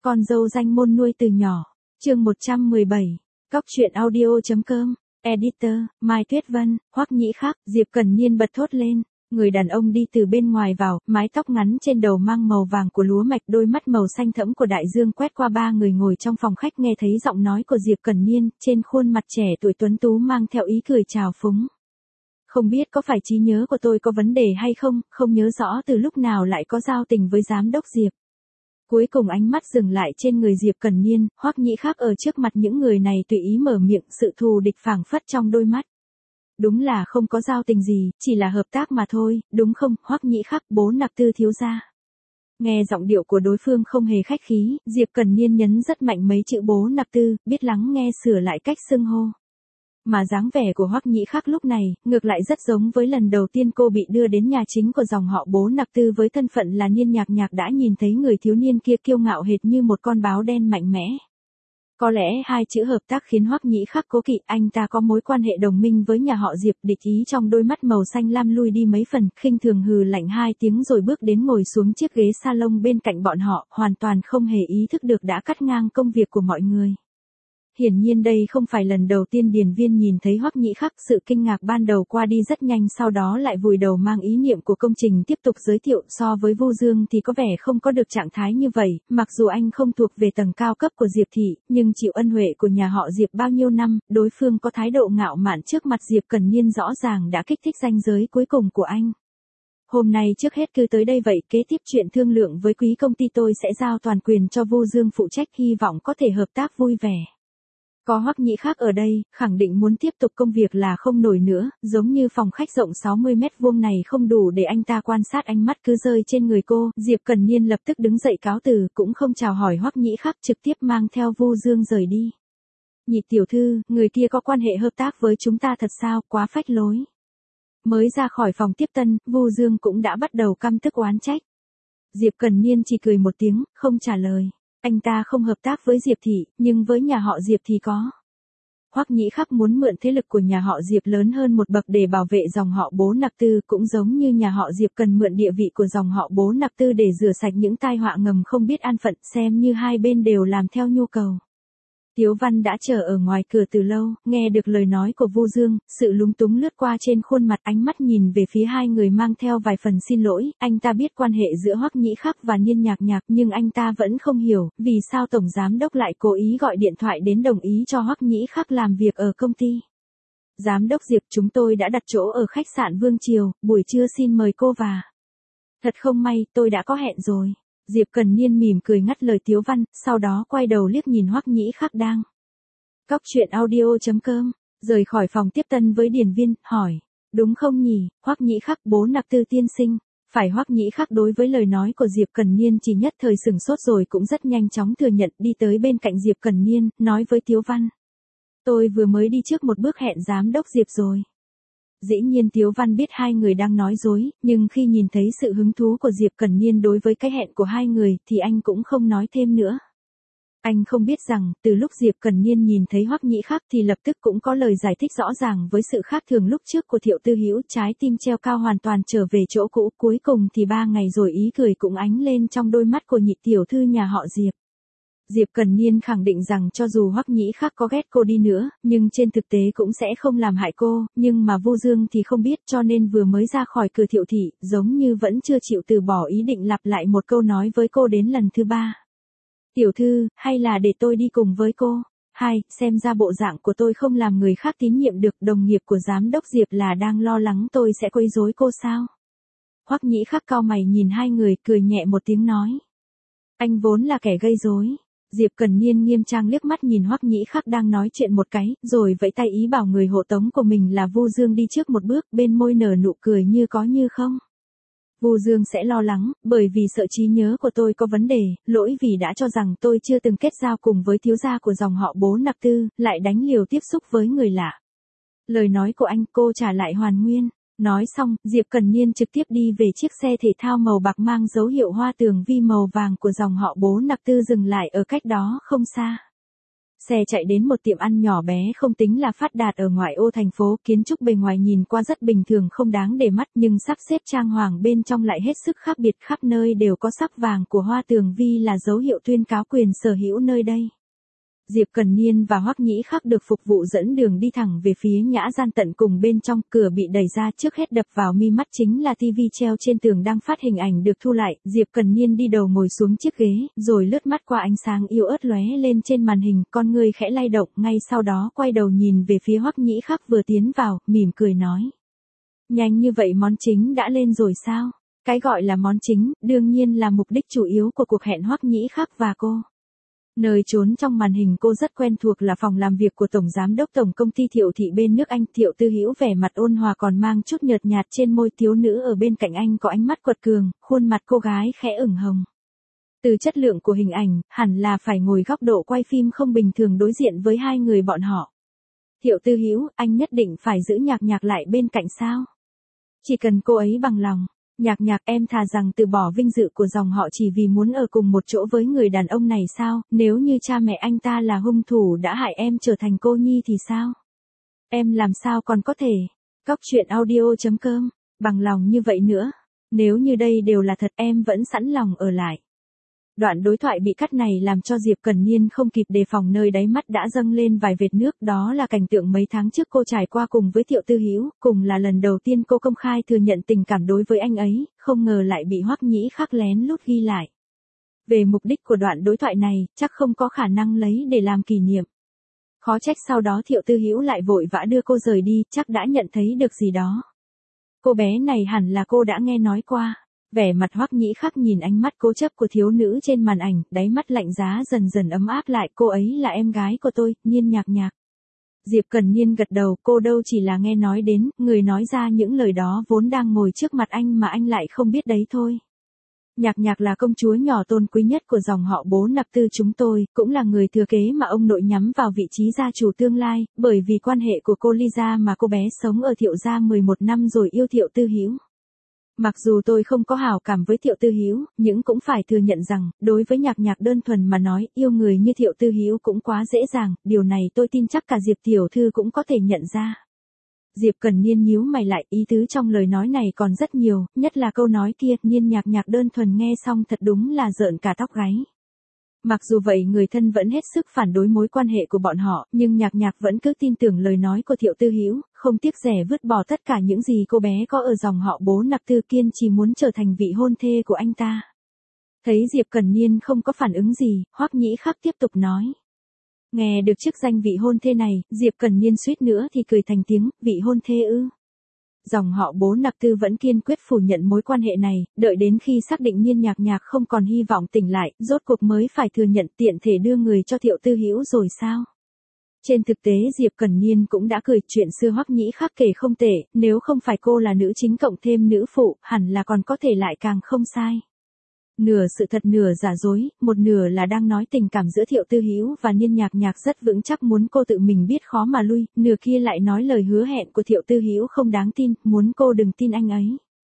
Con dâu danh môn nuôi từ nhỏ. Chương 117. Cóc truyện audio.com. Editor: Mai Tuyết Vân. Hoắc Nhĩ Khắc. Diệp Cần Niên bật thốt lên. Người đàn ông đi từ bên ngoài vào, mái tóc ngắn trên đầu mang màu vàng của lúa mạch, đôi mắt màu xanh thẫm của đại dương quét qua ba người ngồi trong phòng khách, nghe thấy giọng nói của Diệp Cần Niên, trên khuôn mặt trẻ tuổi tuấn tú mang theo ý cười trào phúng. Không biết có phải trí nhớ của tôi có vấn đề hay không, không nhớ rõ từ lúc nào lại có giao tình với giám đốc Diệp. Cuối cùng ánh mắt dừng lại trên người Diệp Cần Niên, Hoắc Nhĩ Khắc ở trước mặt những người này tùy ý mở miệng, sự thù địch phảng phất trong đôi mắt. Đúng là không có giao tình gì, chỉ là hợp tác mà thôi, đúng không, Hoắc Nhĩ Khắc, bố Nặc Tư thiếu gia. Nghe giọng điệu của đối phương không hề khách khí, Diệp Cần Niên nhấn rất mạnh mấy chữ bố Nặc Tư, biết lắng nghe sửa lại cách xưng hô. Mà dáng vẻ của Hoắc Nhĩ Khắc lúc này, ngược lại rất giống với lần đầu tiên cô bị đưa đến nhà chính của dòng họ bố Nặc Tư với thân phận là Niên Nhạc Nhạc, đã nhìn thấy người thiếu niên kia kiêu ngạo hệt như một con báo đen mạnh mẽ. Có lẽ hai chữ hợp tác khiến Hoắc Nhĩ Khắc cố kỵ, anh ta có mối quan hệ đồng minh với nhà họ Diệp, địch ý trong đôi mắt màu xanh lam lui đi mấy phần, khinh thường hừ lạnh hai tiếng rồi bước đến ngồi xuống chiếc ghế salon bên cạnh bọn họ, hoàn toàn không hề ý thức được đã cắt ngang công việc của mọi người. Hiển nhiên đây không phải lần đầu tiên Điền Viên nhìn thấy Hoắc Nhĩ Khắc, sự kinh ngạc ban đầu qua đi rất nhanh, sau đó lại vùi đầu mang ý niệm của công trình tiếp tục giới thiệu. So với Vu Dương thì có vẻ không có được trạng thái như vậy, mặc dù anh không thuộc về tầng cao cấp của Diệp thị, nhưng chịu ân huệ của nhà họ Diệp bao nhiêu năm, đối phương có thái độ ngạo mạn trước mặt Diệp Cần Niên rõ ràng đã kích thích ranh giới cuối cùng của anh. Hôm nay trước hết cứ tới đây vậy, kế tiếp chuyện thương lượng với quý công ty tôi sẽ giao toàn quyền cho Vu Dương phụ trách, hy vọng có thể hợp tác vui vẻ. Có Hoắc Nhĩ Khắc ở đây, khẳng định muốn tiếp tục công việc là không nổi nữa, giống như phòng khách rộng 60 mét vuông này không đủ để anh ta quan sát, ánh mắt cứ rơi trên người cô. Diệp Cần Niên lập tức đứng dậy cáo từ, cũng không chào hỏi Hoắc Nhĩ Khắc, trực tiếp mang theo Vu Dương rời đi. Nhị tiểu thư, người kia có quan hệ hợp tác với chúng ta thật sao, quá phách lối. Mới ra khỏi phòng tiếp tân, Vu Dương cũng đã bắt đầu căm tức oán trách. Diệp Cần Niên chỉ cười một tiếng, không trả lời. Anh ta không hợp tác với Diệp thị, nhưng với nhà họ Diệp thì có. Hoắc Nhĩ Khắc muốn mượn thế lực của nhà họ Diệp lớn hơn một bậc để bảo vệ dòng họ bố Nặc Tư, cũng giống như nhà họ Diệp cần mượn địa vị của dòng họ bố Nặc Tư để rửa sạch những tai họa ngầm không biết an phận, xem như hai bên đều làm theo nhu cầu. Tiếu Văn đã chờ ở ngoài cửa từ lâu, nghe được lời nói của Vu Dương, sự lúng túng lướt qua trên khuôn mặt, ánh mắt nhìn về phía hai người mang theo vài phần xin lỗi. Anh ta biết quan hệ giữa Hoắc Nhĩ Khắc và Niên Nhạc Nhạc, nhưng anh ta vẫn không hiểu vì sao tổng giám đốc lại cố ý gọi điện thoại đến đồng ý cho Hoắc Nhĩ Khắc làm việc ở công ty. Giám đốc Diệp, chúng tôi đã đặt chỗ ở khách sạn Vương Triều, buổi trưa xin mời cô vào. Thật không may, tôi đã có hẹn rồi. Diệp Cần Niên mỉm cười ngắt lời Tiếu Văn, sau đó quay đầu liếc nhìn Hoắc Nhĩ Khắc đang. Cóc truyện audio.com. Rời khỏi phòng tiếp tân với Điền Viên, hỏi. Đúng không nhỉ, Hoắc Nhĩ Khắc, bố Nặc Tư tiên sinh. Phải. Hoắc Nhĩ Khắc đối với lời nói của Diệp Cần Niên chỉ nhất thời sửng sốt rồi cũng rất nhanh chóng thừa nhận, đi tới bên cạnh Diệp Cần Niên, nói với Tiếu Văn. Tôi vừa mới đi trước một bước hẹn giám đốc Diệp rồi. Dĩ nhiên Tiếu Văn biết hai người đang nói dối, nhưng khi nhìn thấy sự hứng thú của Diệp Cần Niên đối với cái hẹn của hai người thì anh cũng không nói thêm nữa. Anh không biết rằng, từ lúc Diệp Cần Niên nhìn thấy Hoắc Nhĩ Khắc thì lập tức cũng có lời giải thích rõ ràng với sự khác thường lúc trước của Thiệu Tư Hữu, trái tim treo cao hoàn toàn trở về chỗ cũ, cuối cùng thì 3 ngày rồi ý cười cũng ánh lên trong đôi mắt của nhị tiểu thư nhà họ Diệp. Diệp Cần Niên khẳng định rằng cho dù Hoắc Nhĩ Khắc có ghét cô đi nữa, nhưng trên thực tế cũng sẽ không làm hại cô, nhưng mà Vu Dương thì không biết, cho nên vừa mới ra khỏi cửa Thiệu thị, giống như vẫn chưa chịu từ bỏ ý định lặp lại một câu nói với cô đến lần thứ 3. Tiểu thư, hay là để tôi đi cùng với cô? Hai, xem ra bộ dạng của tôi không làm người khác tín nhiệm được, đồng nghiệp của giám đốc Diệp là đang lo lắng tôi sẽ quấy rối cô sao? Hoắc Nhĩ Khắc cau mày nhìn hai người, cười nhẹ một tiếng nói. Anh vốn là kẻ gây rối. Diệp Cần Niên nghiêm trang liếc mắt nhìn Hoắc Nhĩ Khắc đang nói chuyện một cái, rồi vẫy tay ý bảo người hộ tống của mình là Vu Dương đi trước một bước, bên môi nở nụ cười như có như không. Vu Dương sẽ lo lắng, bởi vì sợ trí nhớ của tôi có vấn đề, lỗi vì đã cho rằng tôi chưa từng kết giao cùng với thiếu gia của dòng họ bố Nặc Tư, lại đánh liều tiếp xúc với người lạ. Lời nói của anh cô trả lại hoàn nguyên. Nói xong, Diệp Cần Niên trực tiếp đi về chiếc xe thể thao màu bạc mang dấu hiệu hoa tường vi màu vàng của dòng họ bố Nặc Tư dừng lại ở cách đó không xa. Xe chạy đến một tiệm ăn nhỏ bé không tính là phát đạt ở ngoại ô thành phố, kiến trúc bề ngoài nhìn qua rất bình thường không đáng để mắt nhưng sắp xếp trang hoàng bên trong lại hết sức khác biệt, khắp nơi đều có sắc vàng của hoa tường vi là dấu hiệu tuyên cáo quyền sở hữu nơi đây. Diệp Cần Niên và Hoắc Nhĩ Khắc được phục vụ dẫn đường đi thẳng về phía nhã gian tận cùng bên trong, cửa bị đẩy ra, trước hết đập vào mi mắt chính là tivi treo trên tường đang phát hình ảnh được thu lại, Diệp Cần Niên đi đầu ngồi xuống chiếc ghế, rồi lướt mắt qua ánh sáng yếu ớt lóe lên trên màn hình, con người khẽ lay động, ngay sau đó quay đầu nhìn về phía Hoắc Nhĩ Khắc vừa tiến vào, mỉm cười nói. Nhanh như vậy món chính đã lên rồi sao? Cái gọi là món chính, đương nhiên là mục đích chủ yếu của cuộc hẹn Hoắc Nhĩ Khắc và cô. Nơi trốn trong màn hình cô rất quen thuộc là phòng làm việc của Tổng Giám đốc Tổng Công ty Thiệu Thị bên nước Anh. Thiệu Tư Hữu vẻ mặt ôn hòa còn mang chút nhợt nhạt trên môi, thiếu nữ ở bên cạnh anh có ánh mắt quật cường, khuôn mặt cô gái khẽ ửng hồng. Từ chất lượng của hình ảnh, hẳn là phải ngồi góc độ quay phim không bình thường đối diện với hai người bọn họ. Thiệu Tư Hữu, anh nhất định phải giữ Nhạc Nhạc lại bên cạnh sao? Chỉ cần cô ấy bằng lòng. Nhạc Nhạc, em thà rằng từ bỏ vinh dự của dòng họ chỉ vì muốn ở cùng một chỗ với người đàn ông này sao? Nếu như cha mẹ anh ta là hung thủ đã hại em trở thành cô nhi thì sao? Em làm sao còn có thể? Cóc truyện audio.com, bằng lòng như vậy nữa. Nếu như đây đều là thật em vẫn sẵn lòng ở lại. Đoạn đối thoại bị cắt này làm cho Diệp Cần Niên không kịp đề phòng, nơi đáy mắt đã dâng lên vài vệt nước, đó là cảnh tượng mấy tháng trước cô trải qua cùng với Thiệu Tư Hữu, cùng là lần đầu tiên cô công khai thừa nhận tình cảm đối với anh ấy, không ngờ lại bị Hoắc Nhĩ Khắc lén lút ghi lại. Về mục đích của đoạn đối thoại này, chắc không có khả năng lấy để làm kỷ niệm. Khó trách sau đó Thiệu Tư Hữu lại vội vã đưa cô rời đi, chắc đã nhận thấy được gì đó. Cô bé này hẳn là cô đã nghe nói qua. Vẻ mặt Hoắc Nhĩ Khắc nhìn ánh mắt cố chấp của thiếu nữ trên màn ảnh, đáy mắt lạnh giá dần dần ấm áp lại, cô ấy là em gái của tôi, Nhiên Nhạc Nhạc. Diệp Cần Niên gật đầu, cô đâu chỉ là nghe nói đến, người nói ra những lời đó vốn đang ngồi trước mặt anh mà anh lại không biết đấy thôi. Nhạc Nhạc là công chúa nhỏ tôn quý nhất của dòng họ Bố Nạp Tư chúng tôi, cũng là người thừa kế mà ông nội nhắm vào vị trí gia chủ tương lai, bởi vì quan hệ của cô Lisa mà cô bé sống ở Thiệu gia 11 năm rồi yêu Thiệu Tư Hữu. Mặc dù tôi không có hảo cảm với Thiệu Tư Hữu, nhưng cũng phải thừa nhận rằng, đối với Nhạc Nhạc đơn thuần mà nói, yêu người như Thiệu Tư Hữu cũng quá dễ dàng, điều này tôi tin chắc cả Diệp tiểu thư cũng có thể nhận ra. Diệp Cần Niên nhíu mày lại, ý tứ trong lời nói này còn rất nhiều, nhất là câu nói kia, Nhiên Nhạc Nhạc đơn thuần nghe xong thật đúng là rợn cả tóc gáy. Mặc dù vậy người thân vẫn hết sức phản đối mối quan hệ của bọn họ, nhưng Nhạc Nhạc vẫn cứ tin tưởng lời nói của Thiệu Tư Hữu, không tiếc rẻ vứt bỏ tất cả những gì cô bé có ở dòng họ Bố Nạp Tư, kiên trì muốn trở thành vị hôn thê của anh ta. Thấy Diệp Cần Niên không có phản ứng gì, Hoắc Nhĩ Khắc tiếp tục nói. Nghe được chức danh vị hôn thê này, Diệp Cần Niên suýt nữa thì cười thành tiếng, vị hôn thê ư? Dòng họ Bố Nạp Tư vẫn kiên quyết phủ nhận mối quan hệ này, đợi đến khi xác định Nhiên Nhạc Nhạc không còn hy vọng tỉnh lại, rốt cuộc mới phải thừa nhận, tiện thể đưa người cho Thiệu Tư Hữu rồi sao? Trên thực tế Diệp Cần Niên cũng đã cười, chuyện xưa Hoắc Nhĩ Khắc kể không tệ, nếu không phải cô là nữ chính cộng thêm nữ phụ, hẳn là còn có thể lại càng không sai. Nửa sự thật nửa giả dối, một nửa là đang nói tình cảm giữa Thiệu Tư Hữu và Nhiên Nhạc Nhạc rất vững chắc muốn cô tự mình biết khó mà lui, nửa kia lại nói lời hứa hẹn của Thiệu Tư Hữu không đáng tin, muốn cô đừng tin anh ấy.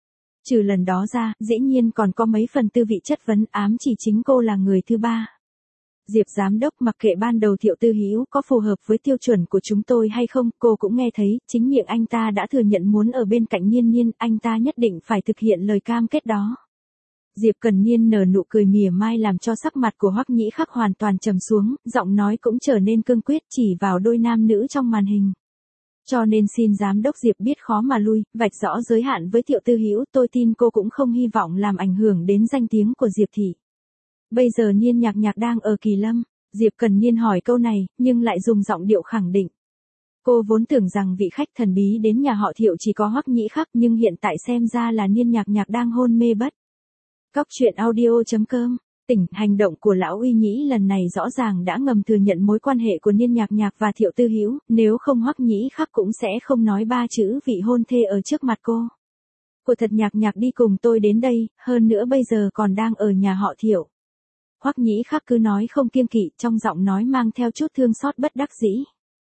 Trừ lần đó ra, dĩ nhiên còn có mấy phần tư vị chất vấn, ám chỉ chính cô là người thứ ba. Diệp Giám đốc, mặc kệ ban đầu Thiệu Tư Hữu có phù hợp với tiêu chuẩn của chúng tôi hay không, cô cũng nghe thấy, chính miệng anh ta đã thừa nhận muốn ở bên cạnh Nhiên Nhiên, anh ta nhất định phải thực hiện lời cam kết đó. Diệp Cần Niên nở nụ cười mỉa mai làm cho sắc mặt của Hoắc Nhĩ Khắc hoàn toàn trầm xuống, giọng nói cũng trở nên cương quyết, chỉ vào đôi nam nữ trong màn hình. Cho nên xin Giám đốc Diệp biết khó mà lui, vạch rõ giới hạn với Thiệu Tư Hữu, tôi tin cô cũng không hy vọng làm ảnh hưởng đến danh tiếng của Diệp thị. Bây giờ Nhiên Nhạc Nhạc đang ở Kỳ Lâm, Diệp Cần Niên hỏi câu này, nhưng lại dùng giọng điệu khẳng định. Cô vốn tưởng rằng vị khách thần bí đến nhà họ Thiệu chỉ có Hoắc Nhĩ Khắc, nhưng hiện tại xem ra là Nhiên Nhạc Nhạc đang hôn mê bất. Cóc truyện audio.com, tỉnh, hành động của lão Uy Nhĩ lần này rõ ràng đã ngầm thừa nhận mối quan hệ của Nhiên Nhạc Nhạc và Thiệu Tư Hữu, nếu không Hoắc Nhĩ Khắc cũng sẽ không nói ba chữ vị hôn thê ở trước mặt cô. Cô thật Nhạc Nhạc đi cùng tôi đến đây, hơn nữa bây giờ còn đang ở nhà họ Thiệu. Hoắc Nhĩ Khắc cứ nói không kiêng kỵ, trong giọng nói mang theo chút thương xót bất đắc dĩ.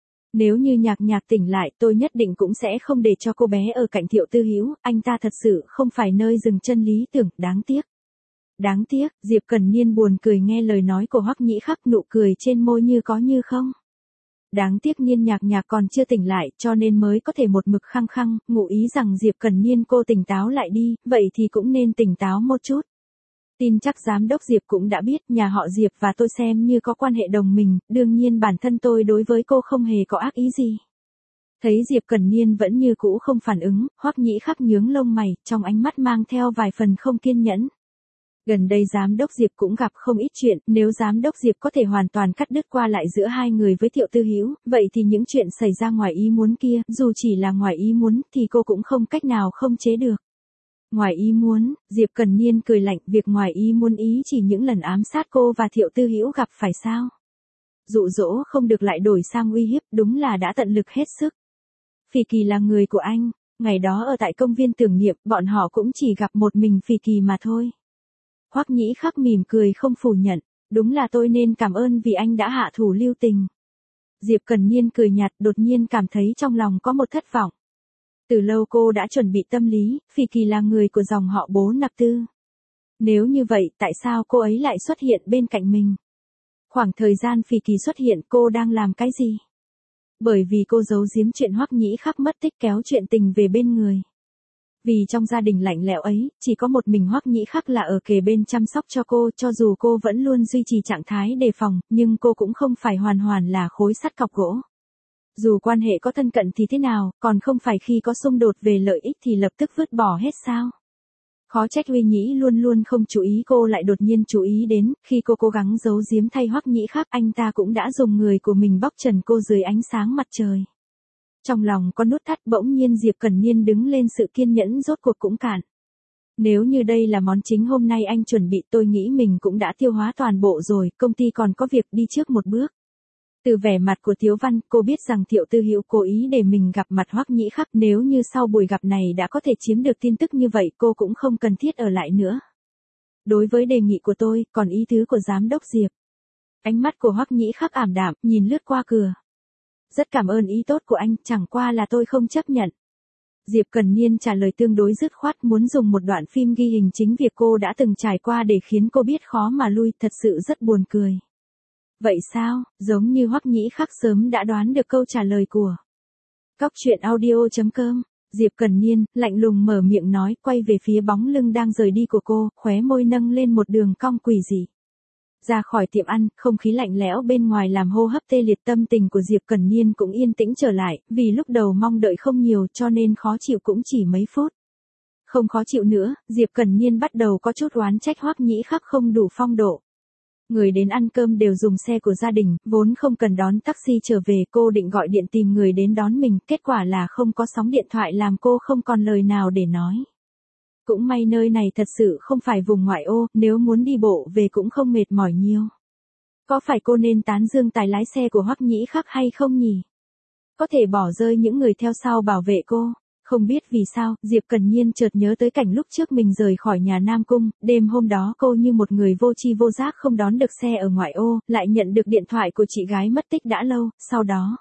Nếu như Nhạc Nhạc tỉnh lại, tôi nhất định cũng sẽ không để cho cô bé ở cạnh Thiệu Tư Hữu, anh ta thật sự không phải nơi dừng chân lý tưởng, đáng tiếc. Đáng tiếc, Diệp Cẩn Niên buồn cười nghe lời nói của Hoắc Nhĩ Khắc, nụ cười trên môi như có như không. Đáng tiếc Niên Nhạc Nhạc còn chưa tỉnh lại, cho nên mới có thể một mực khăng khăng, ngụ ý rằng Diệp Cẩn Niên cô tỉnh táo lại đi, vậy thì cũng nên tỉnh táo một chút. Tin chắc giám đốc Diệp cũng đã biết, nhà họ Diệp và tôi xem như có quan hệ đồng minh, đương nhiên bản thân tôi đối với cô không hề có ác ý gì. Thấy Diệp Cẩn Niên vẫn như cũ không phản ứng, Hoắc Nhĩ Khắc nhướng lông mày, trong ánh mắt mang theo vài phần không kiên nhẫn. Gần đây giám đốc Diệp cũng gặp không ít chuyện, nếu giám đốc Diệp có thể hoàn toàn cắt đứt qua lại giữa hai người với Thiệu Tư Hữu, vậy thì những chuyện xảy ra ngoài ý muốn kia, dù chỉ là ngoài ý muốn thì cô cũng không cách nào không chế được. Ngoài ý muốn, Diệp Cẩn Niên cười lạnh, việc ngoài ý muốn ý chỉ những lần ám sát cô và Thiệu Tư Hữu gặp phải sao? Dụ dỗ không được lại đổi sang uy hiếp, đúng là đã tận lực hết sức. Phỉ Kỳ là người của anh, ngày đó ở tại công viên tưởng niệm, bọn họ cũng chỉ gặp một mình Phỉ Kỳ mà thôi. Hoắc Nhĩ Khắc mỉm cười không phủ nhận, đúng là tôi nên cảm ơn vì anh đã hạ thủ lưu tình. Diệp Cẩn Niên cười nhạt, đột nhiên cảm thấy trong lòng có một thất vọng. Từ lâu cô đã chuẩn bị tâm lý, Phỉ Kỳ là người của dòng họ Bố Nạp Tư. Nếu như vậy, tại sao cô ấy lại xuất hiện bên cạnh mình? Khoảng thời gian Phỉ Kỳ xuất hiện, cô đang làm cái gì? Bởi vì cô giấu giếm chuyện Hoắc Nhĩ Khắc mất tích kéo chuyện tình về bên người. Vì trong gia đình lạnh lẽo ấy, chỉ có một mình Hoắc Nhĩ Khắc là ở kề bên chăm sóc cho cô, cho dù cô vẫn luôn duy trì trạng thái đề phòng, nhưng cô cũng không phải hoàn hoàn là khối sắt cọc gỗ. Dù quan hệ có thân cận thì thế nào, còn không phải khi có xung đột về lợi ích thì lập tức vứt bỏ hết sao? Khó trách Uy Nhĩ luôn luôn không chú ý cô lại đột nhiên chú ý đến, khi cô cố gắng giấu giếm thay Hoắc Nhĩ Khắc, anh ta cũng đã dùng người của mình bóc trần cô dưới ánh sáng mặt trời. Trong lòng có nút thắt, bỗng nhiên Diệp Cẩn Niên đứng lên, sự kiên nhẫn rốt cuộc cũng cạn. Nếu như đây là món chính hôm nay anh chuẩn bị, tôi nghĩ mình cũng đã tiêu hóa toàn bộ rồi, công ty còn có việc, đi trước một bước. Từ vẻ mặt của Tiếu Văn, cô biết rằng Thiệu Tư Hữu cố ý để mình gặp mặt Hoắc Nhĩ Khắc, nếu như sau buổi gặp này đã có thể chiếm được tin tức như vậy, cô cũng không cần thiết ở lại nữa. Đối với đề nghị của tôi, còn ý tứ của giám đốc Diệp. Ánh mắt của Hoắc Nhĩ Khắc ảm đạm, nhìn lướt qua cửa. Rất cảm ơn ý tốt của anh, chẳng qua là tôi không chấp nhận. Diệp Cẩn Niên trả lời tương đối dứt khoát, muốn dùng một đoạn phim ghi hình chính việc cô đã từng trải qua để khiến cô biết khó mà lui, thật sự rất buồn cười. Vậy sao, giống như Hoắc Nhĩ Khắc sớm đã đoán được câu trả lời của Cóc Truyện Audio.com. Diệp Cẩn Niên, lạnh lùng mở miệng nói, quay về phía bóng lưng đang rời đi của cô, khóe môi nâng lên một đường cong quỷ dị. Ra khỏi tiệm ăn, không khí lạnh lẽo bên ngoài làm hô hấp tê liệt, tâm tình của Diệp Cẩn Niên cũng yên tĩnh trở lại, vì lúc đầu mong đợi không nhiều cho nên khó chịu cũng chỉ mấy phút. Không khó chịu nữa, Diệp Cẩn Niên bắt đầu có chút oán trách Hoắc Nhĩ Khắc không đủ phong độ. Người đến ăn cơm đều dùng xe của gia đình, vốn không cần đón taxi trở về, cô định gọi điện tìm người đến đón mình, kết quả là không có sóng điện thoại làm cô không còn lời nào để nói. Cũng may nơi này thật sự không phải vùng ngoại ô, nếu muốn đi bộ về cũng không mệt mỏi nhiều. Có phải cô nên tán dương tài lái xe của Hoắc Nhĩ Khắc hay không nhỉ? Có thể bỏ rơi những người theo sau bảo vệ cô. Không biết vì sao, Diệp Cẩn Niên chợt nhớ tới cảnh lúc trước mình rời khỏi nhà Nam Cung, đêm hôm đó cô như một người vô tri vô giác không đón được xe ở ngoại ô, lại nhận được điện thoại của chị gái mất tích đã lâu, sau đó.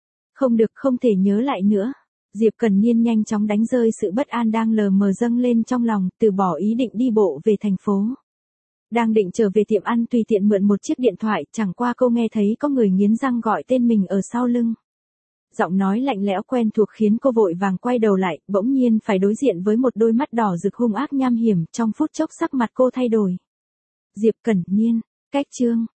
Không thể nhớ lại nữa. Diệp Cẩn Niên nhanh chóng đánh rơi sự bất an đang lờ mờ dâng lên trong lòng, từ bỏ ý định đi bộ về thành phố. Đang định trở về tiệm ăn tùy tiện mượn một chiếc điện thoại, chẳng qua cô nghe thấy có người nghiến răng gọi tên mình ở sau lưng. Giọng nói lạnh lẽo quen thuộc khiến cô vội vàng quay đầu lại, bỗng nhiên phải đối diện với một đôi mắt đỏ rực hung ác nham hiểm, trong phút chốc sắc mặt cô thay đổi. Diệp Cẩn Niên, cách chương